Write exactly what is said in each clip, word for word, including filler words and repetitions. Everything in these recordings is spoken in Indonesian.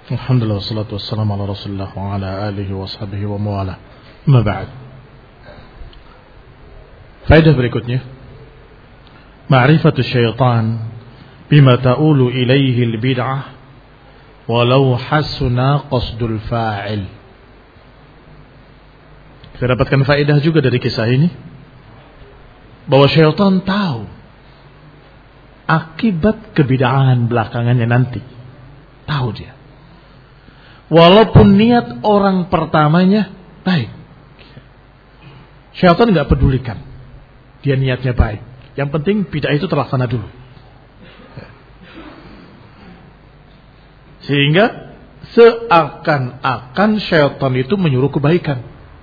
Alhamdulillah wassalatu wassalamu ala Rasulillah wa ala alihi wa sahbihi wa mawala. Amma ba'd. Faedah berikutnya, ma'rifatu syaitan bima ta'ulu ilaihi al-bid'ah walau hasuna qasdul fa'il. Kita dapatkan faedah juga dari kisah ini bahwa syaitan tahu akibat kebid'ahan belakangannya nanti. Tahu dia. Walaupun niat orang pertamanya baik, syaitan gak pedulikan dia niatnya baik. Yang penting bid'ah itu terlaksana dulu. Sehingga seakan-akan syaitan itu menyuruh kebaikan.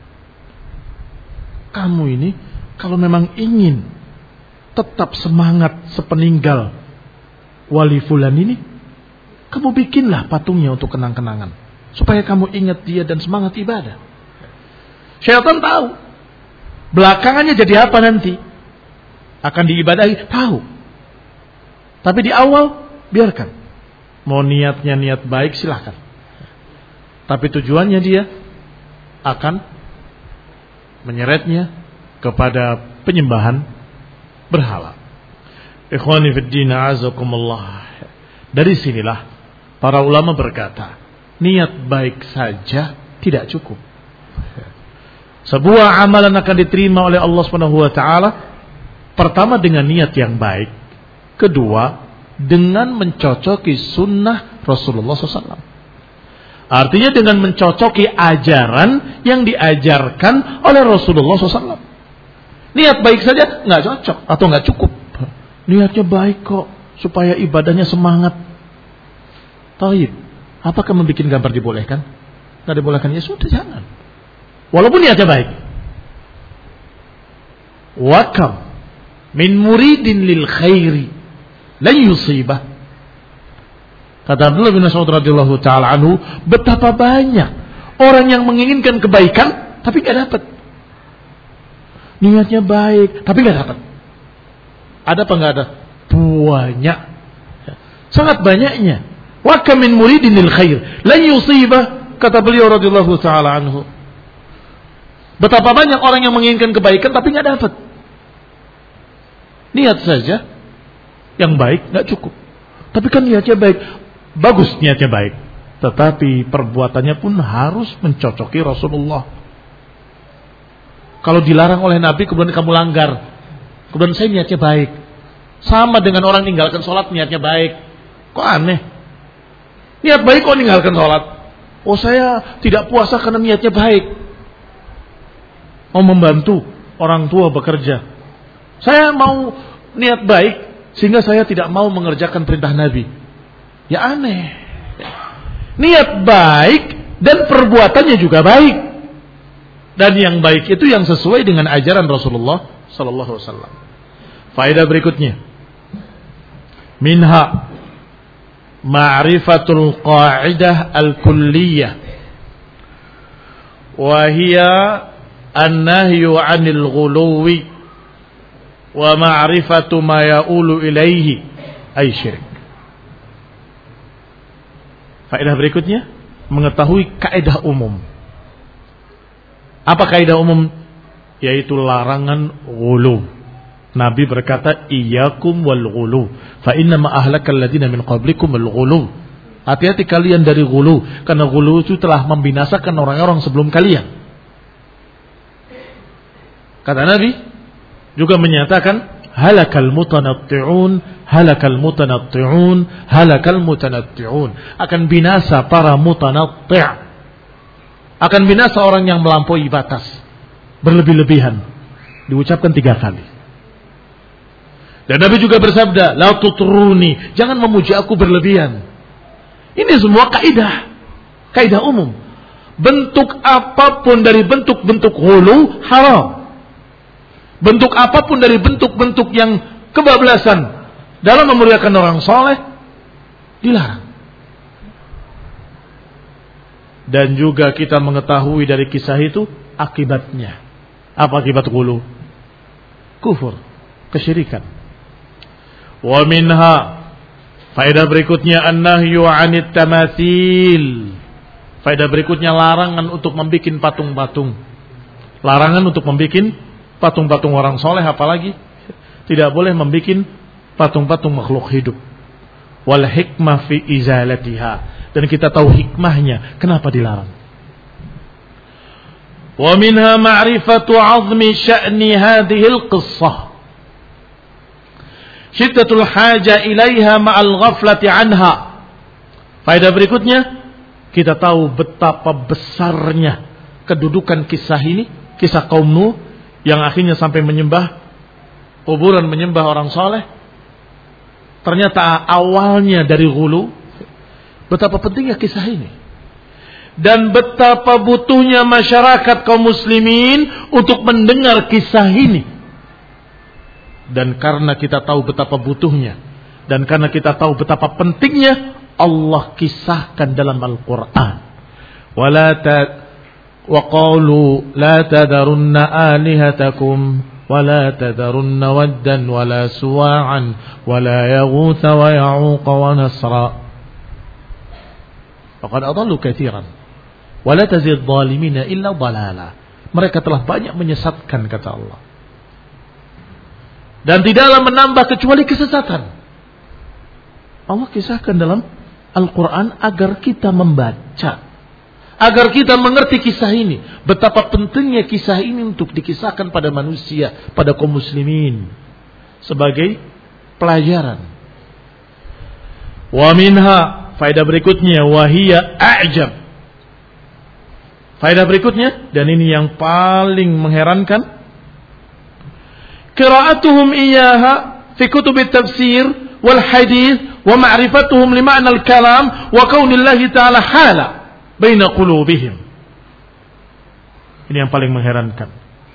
Kamu ini kalau memang ingin tetap semangat sepeninggal wali fulan ini, kamu bikinlah patungnya untuk kenang-kenangan. Supaya kamu ingat dia dan semangat ibadah. Syaitan tahu belakangannya jadi apa nanti, akan diibadahi, tahu. Tapi di awal biarkan. Mau niatnya niat baik silahkan. Tapi tujuannya dia akan menyeretnya kepada penyembahan berhala. Ikhwani fid din azakumullah. Dari sinilah para ulama berkata, niat baik saja tidak cukup. Sebuah amalan akan diterima oleh Allah Subhanahu wa taala pertama dengan niat yang baik, kedua dengan mencocoki sunnah Rasulullah shallallahu alaihi wasallam. Artinya dengan mencocoki ajaran yang diajarkan oleh Rasulullah shallallahu alaihi wasallam. Niat baik saja nggak cocok atau nggak cukup. Niatnya baik kok supaya ibadahnya semangat. Taib. Apakah membuat gambar dibolehkan? Nggak dibolehkan, ya sudah jangan. Walaupun niatnya baik. Wa kam min muridin lil khairi la yusibah. Kata Abdullah bin Mas'ud radhiyallahu taala anhu, betapa banyak orang yang menginginkan kebaikan tapi nggak dapat. Niatnya baik tapi nggak dapat. Ada apa nggak ada? Banyak. Sangat banyaknya. Wa kam min muridin lil khair lan yusibah, kata beliau radhiyallahu taala anhu. Betapa banyak orang yang menginginkan kebaikan tapi enggak dapat. Niat saja yang baik enggak cukup. Tapi kan niatnya baik, bagus niatnya baik, tetapi perbuatannya pun harus mencocoki Rasulullah. Kalau dilarang oleh Nabi kemudian kamu langgar, kemudian saya niatnya baik, sama dengan orang meninggalkan sholat niatnya baik, kok aneh? Niat baik kok meninggalkan sholat? Oh saya tidak puasa karena niatnya baik. Mau membantu orang tua bekerja. Saya mau niat baik sehingga saya tidak mau mengerjakan perintah Nabi. Ya aneh. Niat baik dan perbuatannya juga baik. Dan yang baik itu yang sesuai dengan ajaran Rasulullah sallallahu alaihi wasallam. Faedah berikutnya. Minha ma'rifatul qa'idah al-kulliyah wa hiya an-nahyu 'anil ghuluwi wa ma'rifatu ma ya'ulu ilaihi ay syirik. Faedah berikutnya, mengetahui kaidah umum. Apa kaidah umum? Yaitu larangan ghulu. Nabi berkata, iyyakum wal ghulu, fa inna ma ahlakal ladina min qablikum al ghulu. Hati-hati kalian dari ghulu, karena ghulu itu telah membinasakan orang-orang sebelum kalian. Kata Nabi juga menyatakan, halakal mutanatti'un, halakal mutanatti'un, halakal mutanatti'un. Akan binasa para mutanatti'. Akan binasa orang yang melampaui batas, berlebih-lebihan. Diucapkan tiga kali. Dan Nabi juga bersabda, la tutruni, jangan memuji aku berlebihan. Ini semua kaidah, kaidah umum. Bentuk apapun dari bentuk-bentuk ghulu haram. Bentuk apapun dari bentuk-bentuk yang kebablasan dalam memuliakan orang soleh dilarang. Dan juga kita mengetahui dari kisah itu akibatnya. Apa akibat ghulu? Kufur, kesyirikan. Wa minha Faedah berikutnya an-nahyu 'anit tamathil. Faedah berikutnya larangan untuk membuat patung-patung. Larangan untuk membuat patung-patung orang soleh, apalagi tidak boleh membuat patung-patung makhluk hidup. Wal hikmah fi izalatiha. Dan kita tahu hikmahnya kenapa dilarang. Wa minha ma'rifatu 'azmi sya'ni hadhihi al-qissah. Syiddatul haja ilaiha ma'al ghaflati anha. Faedah berikutnya, kita tahu betapa besarnya kedudukan kisah ini, kisah kaum Nuh yang akhirnya sampai menyembah kuburan, menyembah orang soleh. Ternyata awalnya dari hulu. Betapa pentingnya kisah ini. Dan betapa butuhnya masyarakat kaum muslimin untuk mendengar kisah ini. Dan karena kita tahu betapa butuhnya, dan karena kita tahu betapa pentingnya, Allah kisahkan dalam Al-Quran. Wala ta wa qalu la tadarunna alihatakum wala tadarunna waddan wala suwa'an wala yaghutha wa ya'uqa wa nasra. Faqad adallu katsiran wala tazid dhalimina illa dhalala. Mereka telah banyak menyesatkan, kata Allah. Dan tidaklah menambah kecuali kesesatan. Allah kisahkan dalam Al-Quran agar kita membaca, agar kita mengerti kisah ini. Betapa pentingnya kisah ini untuk dikisahkan pada manusia, pada kaum muslimin, sebagai pelajaran. Wa minha, faedah berikutnya, wahiyya a'jab. Faedah berikutnya, dan ini yang paling mengherankan, qira'atuhum iyyaha fi kutub at-tafsir wal hadith wa ma'rifatuhum li ma'na al-kalam wa kaunillahi ta'ala hala baina qulubihim. Ini yang paling mengherankan.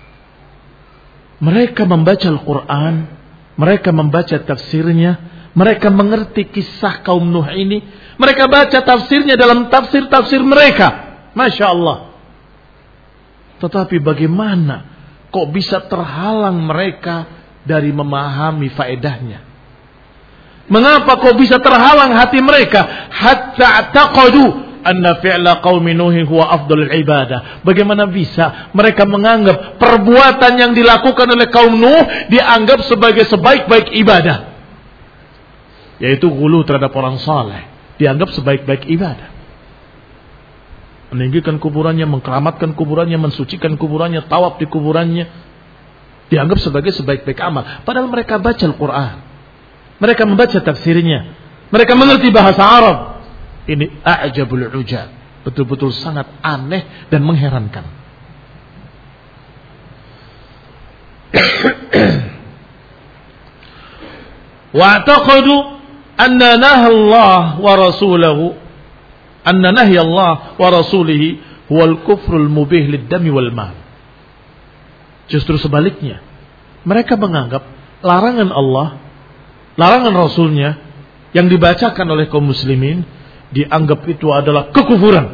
Mereka membaca Al-Quran, mereka membaca tafsirnya, mereka mengerti kisah kaum Nuh ini, mereka baca tafsirnya dalam tafsir-tafsir mereka. Masya Allah. Tetapi bagaimana kok bisa terhalang mereka dari memahami faedahnya? Mengapa kok bisa terhalang hati mereka? Hatta taqadu anna fi'la qaumi Nuh huwa afdalul ibadah. Bagaimana bisa mereka menganggap perbuatan yang dilakukan oleh kaum Nuh dianggap sebagai sebaik-baik ibadah? Yaitu ghulu terhadap orang saleh, dianggap sebaik-baik ibadah. Meninggikan kuburannya, mengkeramatkan kuburannya, mensucikan kuburannya, tawaf di kuburannya, dianggap sebagai sebaik-baik amal. Padahal mereka baca Al-Quran, mereka membaca tafsirnya, mereka mengerti bahasa Arab. Ini a'jabul ujab, betul-betul sangat aneh dan mengherankan. Wa'taqadu anna nahallah wa rasulahu anna nahy Allah wa rasulihi huwal kufrul mubih lid-dami wal mal. Justru sebaliknya, mereka menganggap larangan Allah, larangan Rasulnya yang dibacakan oleh kaum muslimin dianggap itu adalah kekufuran.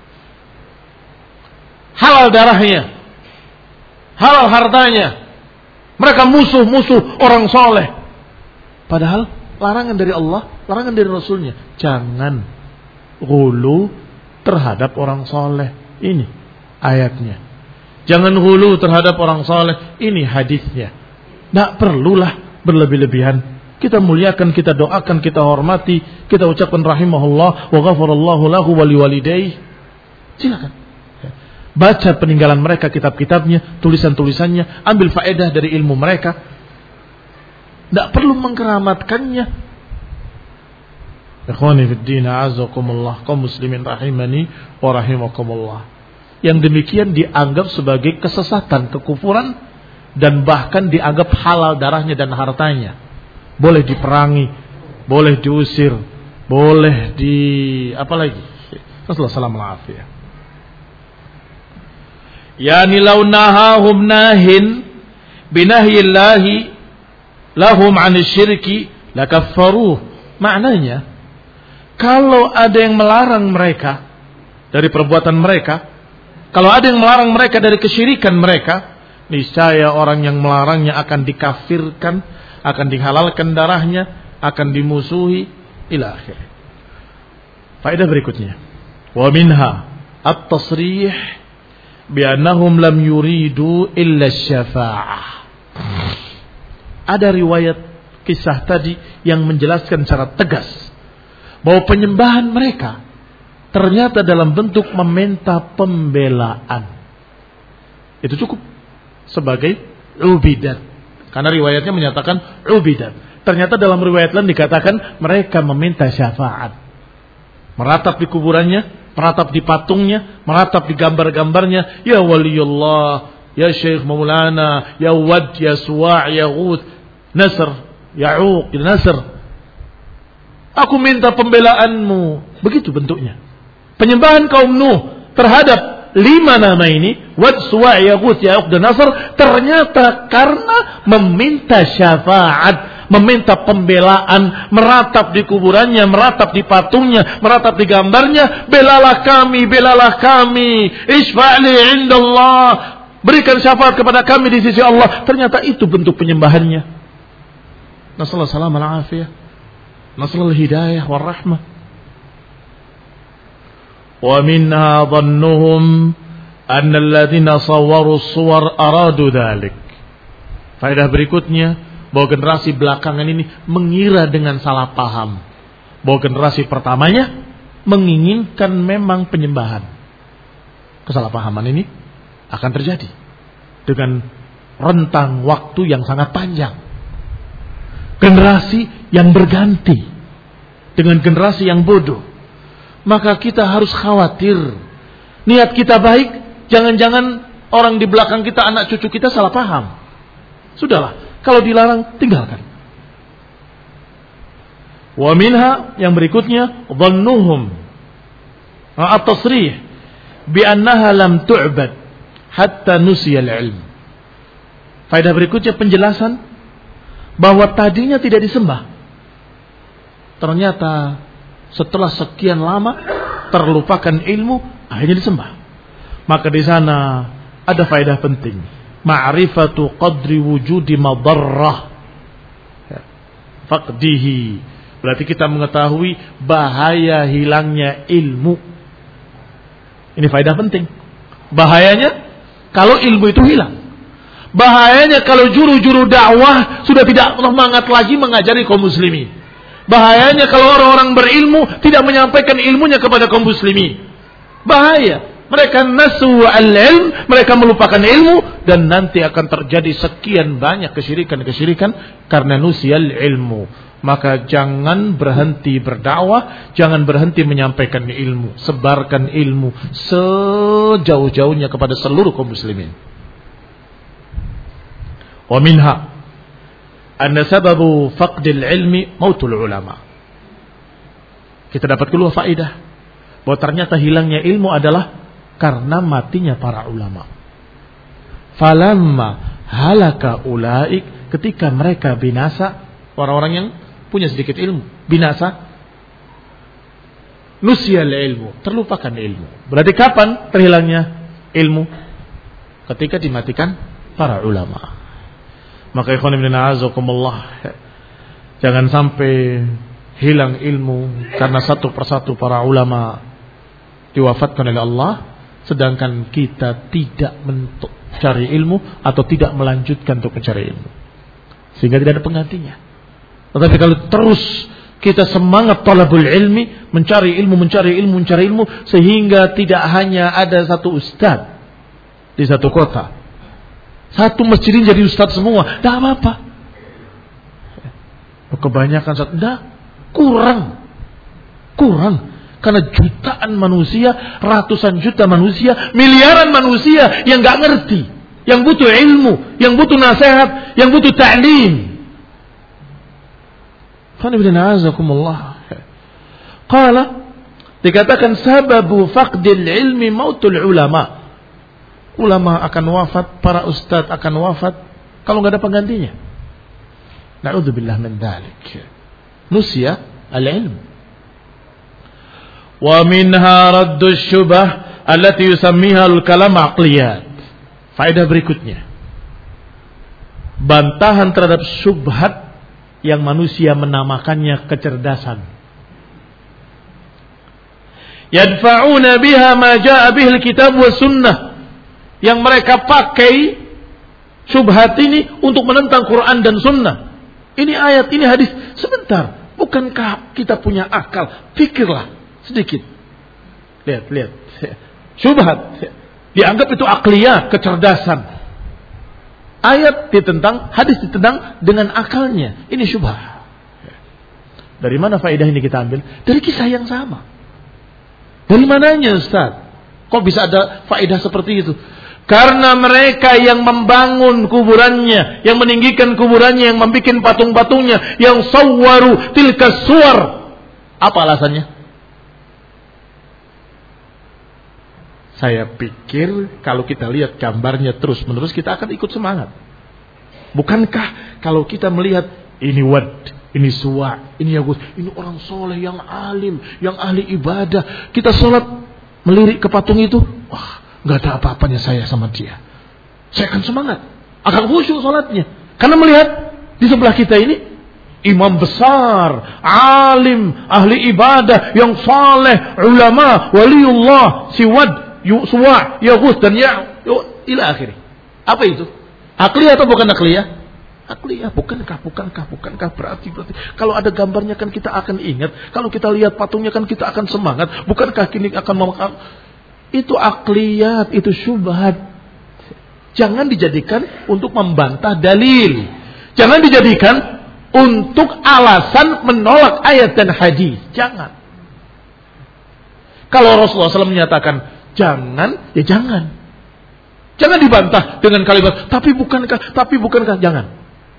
Halal darahnya, halal hartanya. Mereka musuh-musuh orang soleh. Padahal larangan dari Allah, larangan dari Rasulnya, jangan ghulu terhadap orang soleh. Ini ayatnya. Jangan ghulu terhadap orang soleh. Ini hadisnya. Tidak perlulah berlebih-lebihan. Kita muliakan, kita doakan, kita hormati, kita ucapkan rahimahullah wa ghafarallahu lahu wa liwalidayhi. Silakan. Baca peninggalan mereka, kitab-kitabnya, tulisan-tulisannya, ambil faedah dari ilmu mereka. Tidak perlu mengkeramatkannya. Ikhwani fid din, a'azakumullah, kaum muslimin rahimani wa rahimakumullah. Yang demikian dianggap sebagai kesesatan, kekufuran, dan bahkan dianggap halal darahnya dan hartanya. Boleh diperangi, boleh diusir, boleh di apa lagi? Rasulullah sallallahu alaihi wasallam. Yani law nahahum nahin binahyillahi lahum 'anil syirki lakaffaruh. Maknanya, kalau ada yang melarang mereka dari perbuatan mereka, kalau ada yang melarang mereka dari kesyirikan mereka, niscaya orang yang melarangnya akan dikafirkan, akan dihalalkan darahnya, akan dimusuhi, ila akhir. Faedah berikutnya, wa minha at-tasrih bi annahum lam yuridu illa syafa'ah. Ada riwayat kisah tadi yang menjelaskan secara tegas bahwa penyembahan mereka ternyata dalam bentuk meminta pembelaan. Itu cukup sebagai ubidat. Karena riwayatnya menyatakan ubidat. Ternyata dalam riwayat lain dikatakan mereka meminta syafaat. Meratap di kuburannya, meratap di patungnya, meratap di gambar-gambarnya. Ya waliyullah, ya syekh maulana, ya wad, ya suwa', ya ghut, nasr, ya'uq, ya nasr. Aku minta pembelaanmu. Begitu bentuknya. Penyembahan kaum Nuh terhadap lima nama ini, Wad, Suwa', Yaghut, Ya'uq dan Nasr, ternyata karena meminta syafaat, meminta pembelaan, meratap di kuburannya, meratap di patungnya, meratap di gambarnya, belalah kami, belalah kami, isfa'li indallah, berikan syafaat kepada kami di sisi Allah. Ternyata itu bentuk penyembahannya. Nasallahu salam al-afiyah, nasallahu hidayah wal rahmah. Wa minha dhannuhum anna alladhina sawwaru as-suwar aradu dhalik. Faedah berikutnya, bahwa generasi belakangan ini mengira dengan salah paham bahwa generasi pertamanya menginginkan memang penyembahan. Kesalahpahaman ini akan terjadi dengan rentang waktu yang sangat panjang. Generasi yang berganti dengan generasi yang bodoh. Maka kita harus khawatir. Niat kita baik, jangan-jangan orang di belakang kita, anak cucu kita salah paham. Sudahlah, kalau dilarang tinggalkan. Wa minha, yang berikutnya, dhannuhum at-tasrih bi annaha lam tu'bad hatta nusiya al-ilm. Faedah berikutnya penjelasan bahwa tadinya tidak disembah. Ternyata setelah sekian lama terlupakan ilmu, akhirnya disembah. Maka di sana ada faedah penting, ma'rifatu qadri wujudi madarrah faqdihi. Berarti kita mengetahui bahaya hilangnya ilmu. Ini faedah penting. Bahayanya kalau ilmu itu hilang. Bahayanya kalau juru-juru dakwah sudah tidak semangat lagi mengajari kaum muslimin. Bahayanya kalau orang-orang berilmu tidak menyampaikan ilmunya kepada kaum muslimin. Bahaya. Mereka nasu al-ilm, mereka melupakan ilmu, dan nanti akan terjadi sekian banyak kesyirikan-kesyirikan karena nusial ilmu. Maka jangan berhenti berdakwah, jangan berhenti menyampaikan ilmu. Sebarkan ilmu sejauh-jauhnya kepada seluruh kaum muslimin. Wa minha anna sababu faqdil ilmi mautul ulama. Kita dapat keluar faedah bahwa ternyata hilangnya ilmu adalah karena matinya para ulama. Falamma halaka ulaik, ketika mereka binasa, orang-orang yang punya sedikit ilmu binasa, nusyal ilmu, terlupakan ilmu. Berarti kapan terhilangnya ilmu? Ketika dimatikan para ulama. Maka ikhwan ibn a'azakumullah, jangan sampai hilang ilmu karena satu persatu para ulama diwafatkan oleh Allah, sedangkan kita tidak mencari ilmu atau tidak melanjutkan untuk mencari ilmu, sehingga tidak ada penggantinya. Tetapi kalau terus kita semangat talabul ilmi, mencari ilmu, mencari ilmu, mencari ilmu, sehingga tidak hanya ada satu ustaz di satu kota, satu masjid ini jadi ustaz semua, tidak apa-apa. Kebanyakan ustaz, tidak, kurang, kurang. Karena jutaan manusia, ratusan juta manusia, miliaran manusia yang nggak ngerti, yang butuh ilmu, yang butuh nasihat, yang butuh ta'lim. Qala, dikatakan sababu faqdil ilmi mautul ulama. Ulama akan wafat, para ustadz akan wafat kalau nggak ada penggantinya. Na'udzubillah min dzalik. Nusya al-ilm. Wa minha raddu syubah allati yusammiha al-kalam aqliyat. Faedah berikutnya, bantahan terhadap syubhat yang manusia menamakannya kecerdasan. Yadfa'una biha ma jaa'a bihil kitab was sunnah. Yang mereka pakai syubhat ini untuk menentang Quran dan sunnah. Ini ayat, ini hadis. Sebentar, bukankah kita punya akal? Pikirlah sedikit. Lihat, lihat. Syubhat dianggap itu akliyah, kecerdasan. Ayat ditentang, hadis ditentang dengan akalnya. Ini syubhat. Dari mana faedah ini kita ambil? Dari kisah yang sama. Dari mananya Ustaz? Kok bisa ada faedah seperti itu? Karena mereka yang membangun kuburannya, yang meninggikan kuburannya, yang membuat patung-patungnya, yang sawwaru tilka suwar. Apa alasannya? Saya pikir kalau kita lihat gambarnya terus-menerus kita akan ikut semangat. Bukankah kalau kita melihat ini wad, ini suwa, ini yagus, ini orang soleh yang alim, yang ahli ibadah. Kita sholat melirik ke patung itu, wah, nggak ada apa-apanya saya sama dia. Saya akan semangat, akan khusyuk sholatnya. Karena melihat di sebelah kita ini imam besar, alim, ahli ibadah, yang saleh, ulama, waliullah, siwad, suwa, yaghus dan ya, ila akhirnya. Apa itu? Akliyah atau bukan akliyah? Akliyah, bukankah, bukankah, bukankah berarti, berarti. Kalau ada gambarnya kan kita akan ingat. Kalau kita lihat patungnya kan kita akan semangat. Bukankah kini akan memakan? Itu akliyat, itu syubhat. Jangan dijadikan untuk membantah dalil. Jangan dijadikan untuk alasan menolak ayat dan hadis. Jangan. Kalau Rasulullah shallallahu alaihi wasallam menyatakan jangan, ya jangan. Jangan dibantah dengan kalimat tapi bukankah, tapi bukankah, jangan.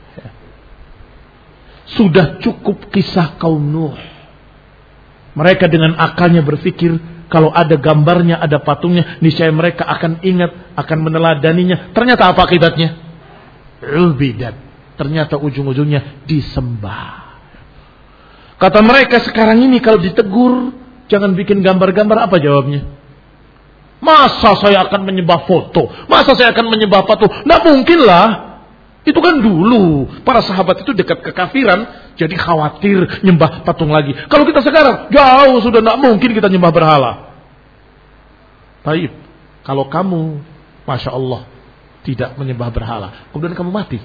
Sudah cukup kisah kaum Nuh. Mereka dengan akalnya berpikir kalau ada gambarnya, ada patungnya, niscaya mereka akan ingat, akan meneladaninya. Ternyata apa akibatnya? Ubidat. Ternyata ujung-ujungnya disembah. Kata mereka sekarang ini kalau ditegur, jangan bikin gambar-gambar, apa jawabnya? Masa saya akan menyembah foto? Masa saya akan menyembah patung? Nggak mungkin lah. Itu kan dulu para sahabat itu dekat kekafiran, jadi khawatir nyembah patung lagi. Kalau kita sekarang jauh sudah nggak mungkin kita nyembah berhala. Baik, kalau kamu, masya Allah, tidak menyembah berhala, kemudian kamu mati,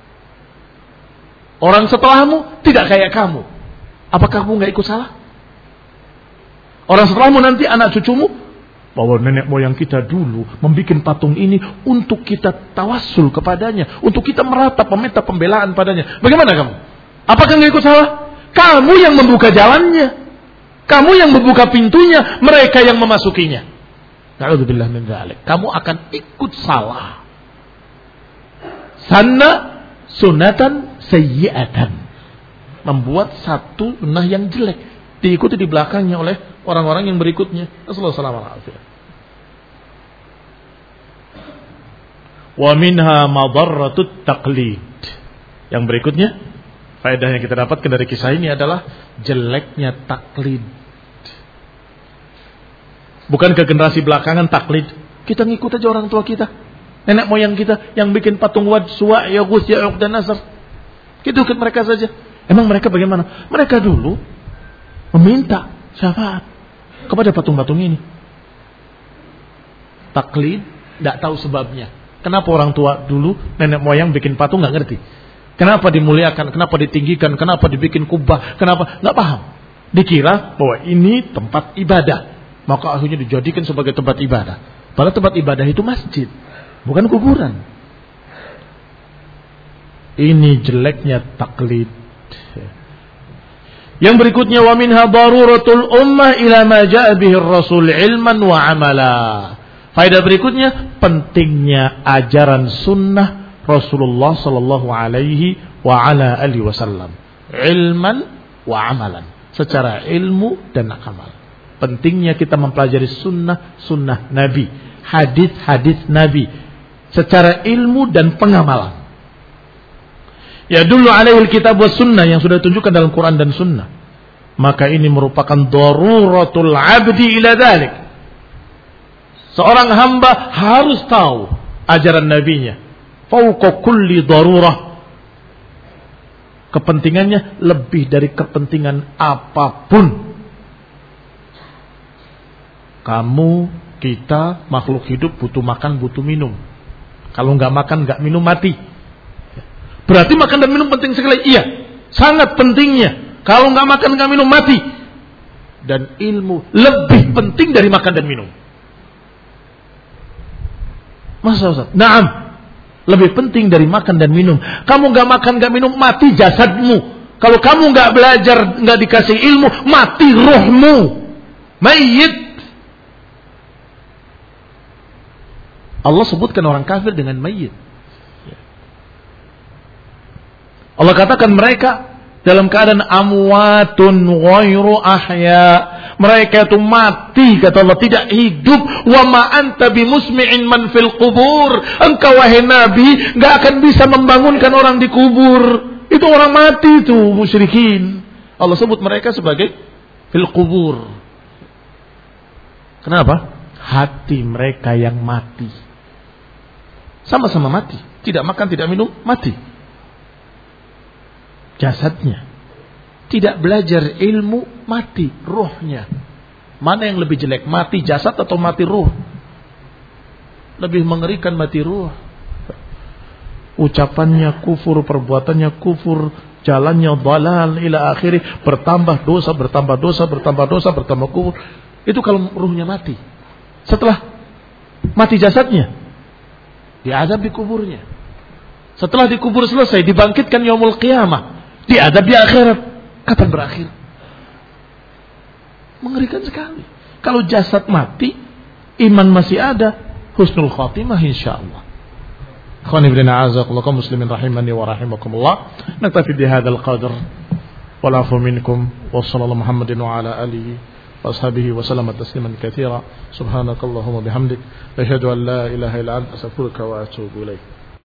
orang setelahmu tidak kayak kamu, apakah kamu nggak ikut salah? Orang setelahmu nanti anak cucumu, bahwa nenek moyang kita dulu membuat patung ini untuk kita tawassul kepadanya, untuk kita meratap, meminta pembelaan padanya. Bagaimana kamu? Apakah nggak ikut salah? Kamu yang membuka jalannya, kamu yang membuka pintunya, mereka yang memasukinya. Na'udzubillah min dzalik. Kamu akan ikut salah. Sanna sunatan sayyi'atan. Membuat satu sunnah yang jelek, diikuti di belakangnya oleh orang-orang yang berikutnya. Rasulullah sallallahu alaihi wasallam. Wa minha madarratut taqlid. Yang berikutnya, faedah yang kita dapatkan dari kisah ini adalah jeleknya taklid. Bukan ke generasi belakangan taklid. Kita ngikut aja orang tua kita, nenek moyang kita yang bikin patung wad, suwa, yaghus, ya'uq dan nasr. Kita ikut mereka saja. Emang mereka bagaimana? Mereka dulu meminta syafaat kepada patung-patung ini. Taklid, tidak tahu sebabnya. Kenapa orang tua dulu, nenek moyang bikin patung nggak ngerti. Kenapa dimuliakan, kenapa ditinggikan, kenapa dibikin kubah, kenapa nggak paham. Dikira bahwa ini tempat ibadah, maka akhirnya dijadikan sebagai tempat ibadah. Padahal tempat ibadah itu masjid, bukan kuburan. Ini jeleknya taklid. Yang berikutnya, wa minha daruratul ummah ila ma jaa bihi ar-rasul ilman wa amala. Faedah berikutnya, pentingnya ajaran sunnah Rasulullah sallallahu alaihi wa ala alihi wasallam, ilman wa amalan, secara ilmu dan amal. Pentingnya kita mempelajari sunnah sunnah Nabi, hadis hadis Nabi, secara ilmu dan pengamalan. Ya dulu alaihi kitab wa sunnah, yang sudah ditunjukkan dalam Quran dan sunnah. Maka ini merupakan daruratul abdi ila dzalik. Seorang hamba harus tahu ajaran nabinya. Fauqa kulli darurah. Kepentingannya lebih dari kepentingan apapun. Kamu, kita, makhluk hidup butuh makan, butuh minum. Kalau nggak makan, nggak minum, mati. Berarti makan dan minum penting sekali. Iya, sangat pentingnya. Kalau nggak makan, nggak minum, mati. Dan ilmu lebih penting dari makan dan minum. Masa Ustaz? Naam, lebih penting dari makan dan minum. Kamu nggak makan, nggak minum, mati jasadmu. Kalau kamu nggak belajar, nggak dikasih ilmu, mati rohmu, mayyit. Allah sebutkan orang kafir dengan mayyit. Allah katakan mereka dalam keadaan amwatun ghairu ahya. Mereka itu mati, kata Allah, tidak hidup. Wa ma anta bimusmi'in man fil qubur. Engkau wahai Nabi enggak akan bisa membangunkan orang di kubur. Itu orang mati itu, musyrikin. Allah sebut mereka sebagai fil qubur. Kenapa? Hati mereka yang mati. Sama-sama mati, tidak makan, tidak minum, mati. Jasadnya tidak belajar ilmu, mati ruhnya. Mana yang lebih jelek, mati jasad atau mati ruh? Lebih mengerikan mati ruh. Ucapannya kufur, perbuatannya kufur, jalannya dhalal ila akhiri, bertambah dosa, bertambah dosa, bertambah dosa, bertambah kufur. Itu kalau ruhnya mati. Setelah mati jasadnya, diazab di kuburnya. Setelah dikubur selesai, dibangkitkan yaumul qiyamah, diazab di akhirat. Kapan berakhir? Mengerikan sekali. Kalau jasad mati, iman masih ada, husnul khatimah insyaallah. Akhwani fillah, a'azakumullah kaum muslimin rahimani wa rahimakumullah. Naktafi bihadzal qadar. Wal afu minkum wa sallallahu Muhammadin wa ala alihi wa ashabihi wa sallama tasliman katsira. Subhanakallahumma bihamdik, asyhadu an la ilaha illa anta, astaghfiruka wa atubu ilaik.